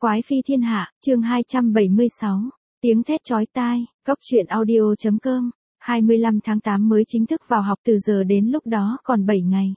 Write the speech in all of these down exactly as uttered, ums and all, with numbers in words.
Quái phi thiên hạ, chương hai trăm bảy mươi sáu. Tiếng thét chói tai, góc truyện audio chấm com. hai mươi lăm tháng tám mới chính thức vào học, từ giờ đến lúc đó còn bảy ngày.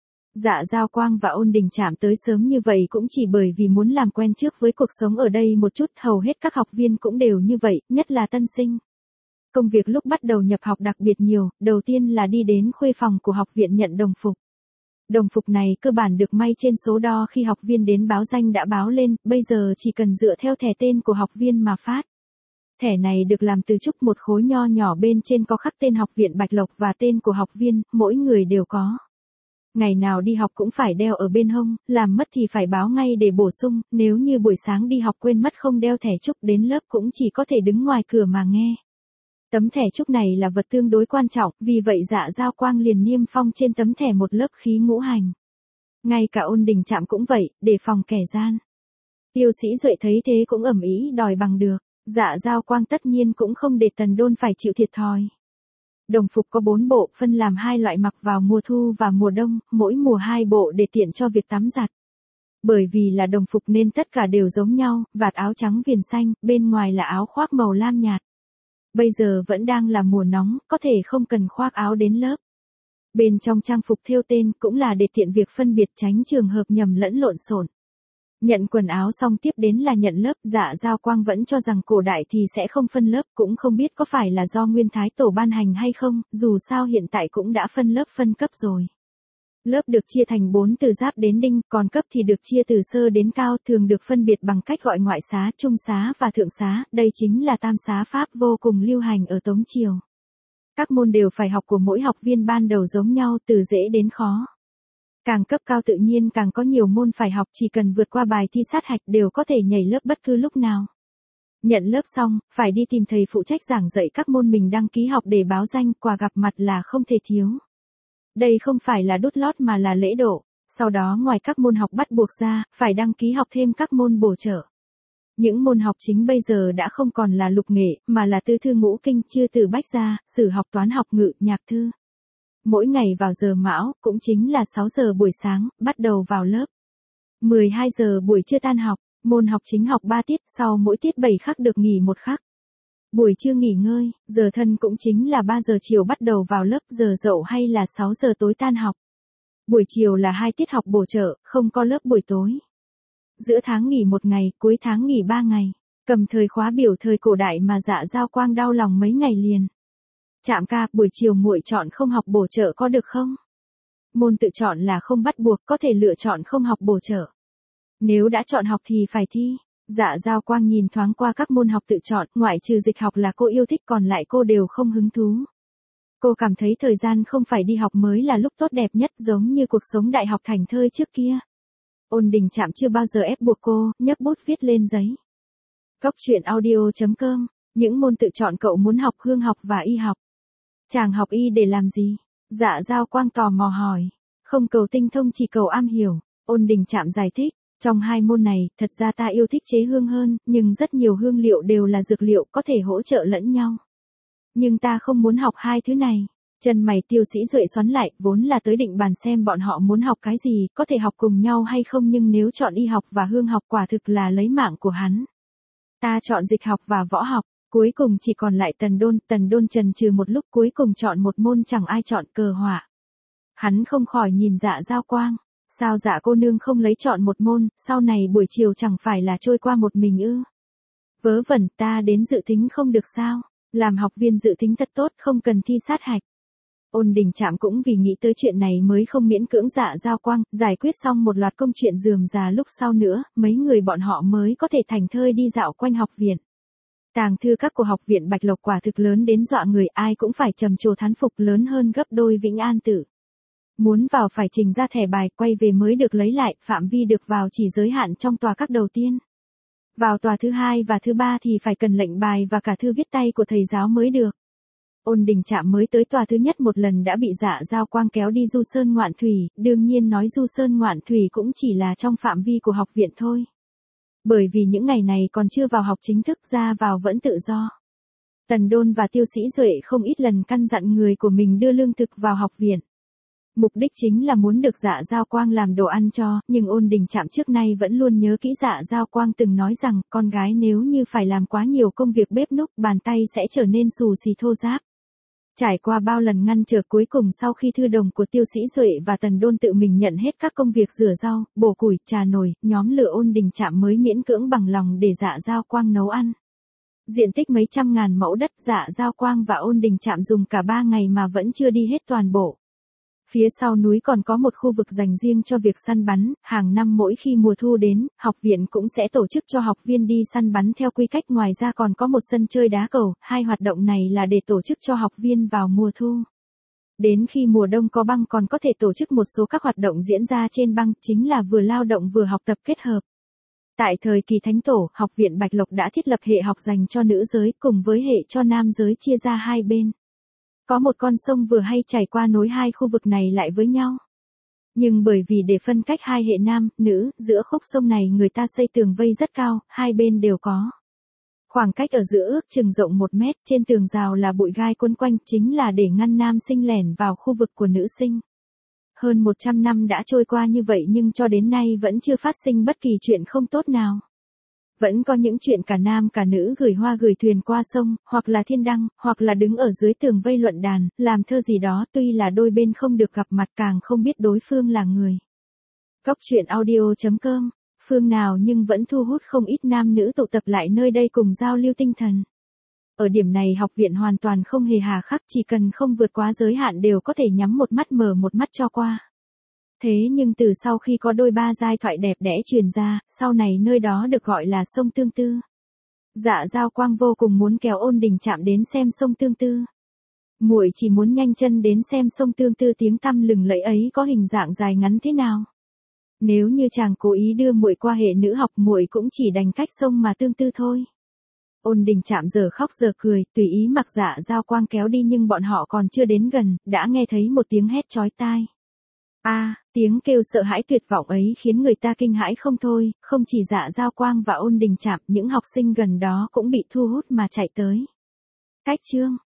Dạ Giao Quang và Ôn Đình Trạm tới sớm như vậy cũng chỉ bởi vì muốn làm quen trước với cuộc sống ở đây một chút, hầu hết các học viên cũng đều như vậy, nhất là tân sinh. Công việc lúc bắt đầu nhập học đặc biệt nhiều, đầu tiên là đi đến khuê phòng của học viện nhận đồng phục. Đồng phục này cơ bản được may trên số đo khi học viên đến báo danh đã báo lên, bây giờ chỉ cần dựa theo thẻ tên của học viên mà phát. Thẻ này được làm từ trúc, một khối nho nhỏ bên trên có khắc tên học viện Bạch Lộc và tên của học viên, mỗi người đều có. Ngày nào đi học cũng phải đeo ở bên hông, làm mất thì phải báo ngay để bổ sung, nếu như buổi sáng đi học quên mất không đeo thẻ trúc đến lớp cũng chỉ có thể đứng ngoài cửa mà nghe. Tấm thẻ trúc này là vật tương đối quan trọng, vì vậy Dạ Giao Quang liền niêm phong trên tấm thẻ một lớp khí ngũ hành. Ngay cả Ôn Đình Trạm cũng vậy, để phòng kẻ gian. Tiêu Sĩ Duệ thấy thế cũng ầm ĩ đòi bằng được, Dạ Giao Quang tất nhiên cũng không để Tần Đôn phải chịu thiệt thòi. Đồng phục có bốn bộ, phân làm hai loại mặc vào mùa thu và mùa đông, mỗi mùa hai bộ để tiện cho việc tắm giặt. Bởi vì là đồng phục nên tất cả đều giống nhau, vạt áo trắng viền xanh, bên ngoài là áo khoác màu lam nhạt. Bây giờ vẫn đang là mùa nóng, có thể không cần khoác áo đến lớp. Bên trong trang phục thêu tên cũng là để tiện việc phân biệt, tránh trường hợp nhầm lẫn lộn xộn. Nhận quần áo xong tiếp đến là nhận lớp. Dạ Giao Quang vẫn cho rằng cổ đại thì sẽ không phân lớp, cũng không biết có phải là do Nguyên Thái Tổ ban hành hay không, dù sao hiện tại cũng đã phân lớp phân cấp rồi. Lớp được chia thành bốn từ giáp đến đinh, còn cấp thì được chia từ sơ đến cao, thường được phân biệt bằng cách gọi ngoại xá, trung xá và thượng xá, đây chính là tam xá pháp vô cùng lưu hành ở Tống Triều. Các môn đều phải học của mỗi học viên ban đầu giống nhau, từ dễ đến khó. Càng cấp cao tự nhiên càng có nhiều môn phải học, chỉ cần vượt qua bài thi sát hạch đều có thể nhảy lớp bất cứ lúc nào. Nhận lớp xong, phải đi tìm thầy phụ trách giảng dạy các môn mình đăng ký học để báo danh, quà gặp mặt là không thể thiếu. Đây không phải là đút lót mà là lễ độ. Sau đó ngoài các môn học bắt buộc ra, phải đăng ký học thêm các môn bổ trợ. Những môn học chính bây giờ đã không còn là lục nghệ, mà là tư thư ngũ kinh, chư từ bách gia, sử học, toán học, ngự, nhạc thư. Mỗi ngày vào giờ mão, cũng chính là sáu giờ buổi sáng, bắt đầu vào lớp. mười hai giờ buổi trưa tan học, môn học chính học ba tiết, sau mỗi tiết bảy khắc được nghỉ một khắc. Buổi trưa nghỉ ngơi, giờ thân cũng chính là ba giờ chiều bắt đầu vào lớp, giờ dậu hay là sáu giờ tối tan học. Buổi chiều là hai tiết học bổ trợ, không có lớp buổi tối. Giữa tháng nghỉ một ngày, cuối tháng nghỉ ba ngày. Cầm thời khóa biểu thời cổ đại mà Dạ Giao Quang đau lòng mấy ngày liền. Trạm ca, buổi chiều muội chọn không học bổ trợ có được không? Môn tự chọn là không bắt buộc, có thể lựa chọn không học bổ trợ. Nếu đã chọn học thì phải thi. Dạ Giao Quang nhìn thoáng qua các môn học tự chọn, ngoại trừ dịch học là cô yêu thích, còn lại cô đều không hứng thú. Cô cảm thấy thời gian không phải đi học mới là lúc tốt đẹp nhất, giống như cuộc sống đại học thành thơi trước kia. Ôn Đình Trạm chưa bao giờ ép buộc cô, nhấc bút viết lên giấy. Góc truyện audio chấm com. Những môn tự chọn cậu muốn học: hương học và y học. Chàng học y để làm gì? Dạ Giao Quang tò mò hỏi. Không cầu tinh thông, chỉ cầu am hiểu. Ôn Đình Trạm giải thích. Trong hai môn này, thật ra ta yêu thích chế hương hơn, nhưng rất nhiều hương liệu đều là dược liệu, có thể hỗ trợ lẫn nhau. Nhưng ta không muốn học hai thứ này. Chân mày Tiêu Sĩ Duệ xoắn lại, vốn là tới định bàn xem bọn họ muốn học cái gì, có thể học cùng nhau hay không, nhưng nếu chọn y học và hương học quả thực là lấy mạng của hắn. Ta chọn dịch học và võ học, cuối cùng chỉ còn lại Tần Đôn. Tần Đôn chần chừ một lúc, cuối cùng chọn một môn chẳng ai chọn: cờ hỏa. Hắn không khỏi nhìn Dạ Giao Quang. Sao Dạ cô nương không lấy chọn một môn, sau này buổi chiều chẳng phải là trôi qua một mình ư? Vớ vẩn, ta đến dự thính không được sao? Làm học viên dự thính thật tốt, không cần thi sát hạch. Ôn Đình Trạm cũng vì nghĩ tới chuyện này mới không miễn cưỡng Dạ Giao Quang. Giải quyết xong một loạt công chuyện rườm rà lúc sau nữa, mấy người bọn họ mới có thể thành thơi đi dạo quanh học viện. Tàng thư các của học viện Bạch Lộc quả thực lớn đến dọa người, ai cũng phải trầm trồ thán phục, lớn hơn gấp đôi Vĩnh An Tự. Muốn vào phải trình ra thẻ bài, quay về mới được lấy lại, phạm vi được vào chỉ giới hạn trong tòa các đầu tiên. Vào tòa thứ hai và thứ ba thì phải cần lệnh bài và cả thư viết tay của thầy giáo mới được. Ôn Đình Trạm mới tới tòa thứ nhất một lần đã bị Dạ Giao Quang kéo đi du sơn ngoạn thủy, đương nhiên nói du sơn ngoạn thủy cũng chỉ là trong phạm vi của học viện thôi. Bởi vì những ngày này còn chưa vào học chính thức, ra vào vẫn tự do. Tần Đôn và Tiêu Sĩ Duệ không ít lần căn dặn người của mình đưa lương thực vào học viện. Mục đích chính là muốn được Dạ Giao Quang làm đồ ăn cho, nhưng Ôn Đình Trạm trước nay vẫn luôn nhớ kỹ Dạ Giao Quang từng nói rằng, con gái nếu như phải làm quá nhiều công việc bếp núc, bàn tay sẽ trở nên xù xì thô ráp. Trải qua bao lần ngăn trở, cuối cùng sau khi thư đồng của Tiêu Sĩ Duệ và Tần Đôn tự mình nhận hết các công việc rửa rau, bổ củi, trà nồi, nhóm lửa, Ôn Đình Trạm mới miễn cưỡng bằng lòng để Dạ Giao Quang nấu ăn. Diện tích mấy trăm ngàn mẫu đất, Dạ Giao Quang và Ôn Đình Trạm dùng cả ba ngày mà vẫn chưa đi hết toàn bộ. Phía sau núi còn có một khu vực dành riêng cho việc săn bắn, hàng năm mỗi khi mùa thu đến, học viện cũng sẽ tổ chức cho học viên đi săn bắn theo quy cách, ngoài ra còn có một sân chơi đá cầu, hai hoạt động này là để tổ chức cho học viên vào mùa thu. Đến khi mùa đông có băng còn có thể tổ chức một số các hoạt động diễn ra trên băng, chính là vừa lao động vừa học tập kết hợp. Tại thời kỳ Thánh Tổ, học viện Bạch Lộc đã thiết lập hệ học dành cho nữ giới cùng với hệ cho nam giới chia ra hai bên. Có một con sông vừa hay chảy qua nối hai khu vực này lại với nhau. Nhưng bởi vì để phân cách hai hệ nam, nữ, giữa khúc sông này người ta xây tường vây rất cao, hai bên đều có. Khoảng cách ở giữa ước chừng rộng một mét, trên tường rào là bụi gai quấn quanh, chính là để ngăn nam sinh lẻn vào khu vực của nữ sinh. Hơn một trăm năm đã trôi qua như vậy nhưng cho đến nay vẫn chưa phát sinh bất kỳ chuyện không tốt nào. Vẫn có những chuyện cả nam cả nữ gửi hoa gửi thuyền qua sông, hoặc là thiên đăng, hoặc là đứng ở dưới tường vây luận đàn, làm thơ gì đó, tuy là đôi bên không được gặp mặt càng không biết đối phương là người. Góc truyện audio chấm com, phương nào nhưng vẫn thu hút không ít nam nữ tụ tập lại nơi đây cùng giao lưu tinh thần. Ở điểm này học viện hoàn toàn không hề hà khắc, chỉ cần không vượt quá giới hạn đều có thể nhắm một mắt mở một mắt cho qua. Thế nhưng từ sau khi có đôi ba giai thoại đẹp đẽ truyền ra, sau này nơi đó được gọi là sông Tương Tư. Dạ Giao Quang vô cùng muốn kéo Ôn Đình Trạm đến xem sông Tương Tư. Muội chỉ muốn nhanh chân đến xem sông Tương Tư tiếng tăm lừng lẫy ấy có hình dạng dài ngắn thế nào. Nếu như chàng cố ý đưa muội qua hệ nữ học, muội cũng chỉ đành cách sông mà tương tư thôi. Ôn Đình Trạm giờ khóc giờ cười, tùy ý mặc Dạ Giao Quang kéo đi, nhưng bọn họ còn chưa đến gần, đã nghe thấy một tiếng hét chói tai. A, à, tiếng kêu sợ hãi tuyệt vọng ấy khiến người ta kinh hãi không thôi, không chỉ Dạ Giao Quang và Ôn Đình Trạm, những học sinh gần đó cũng bị thu hút mà chạy tới. Cách chương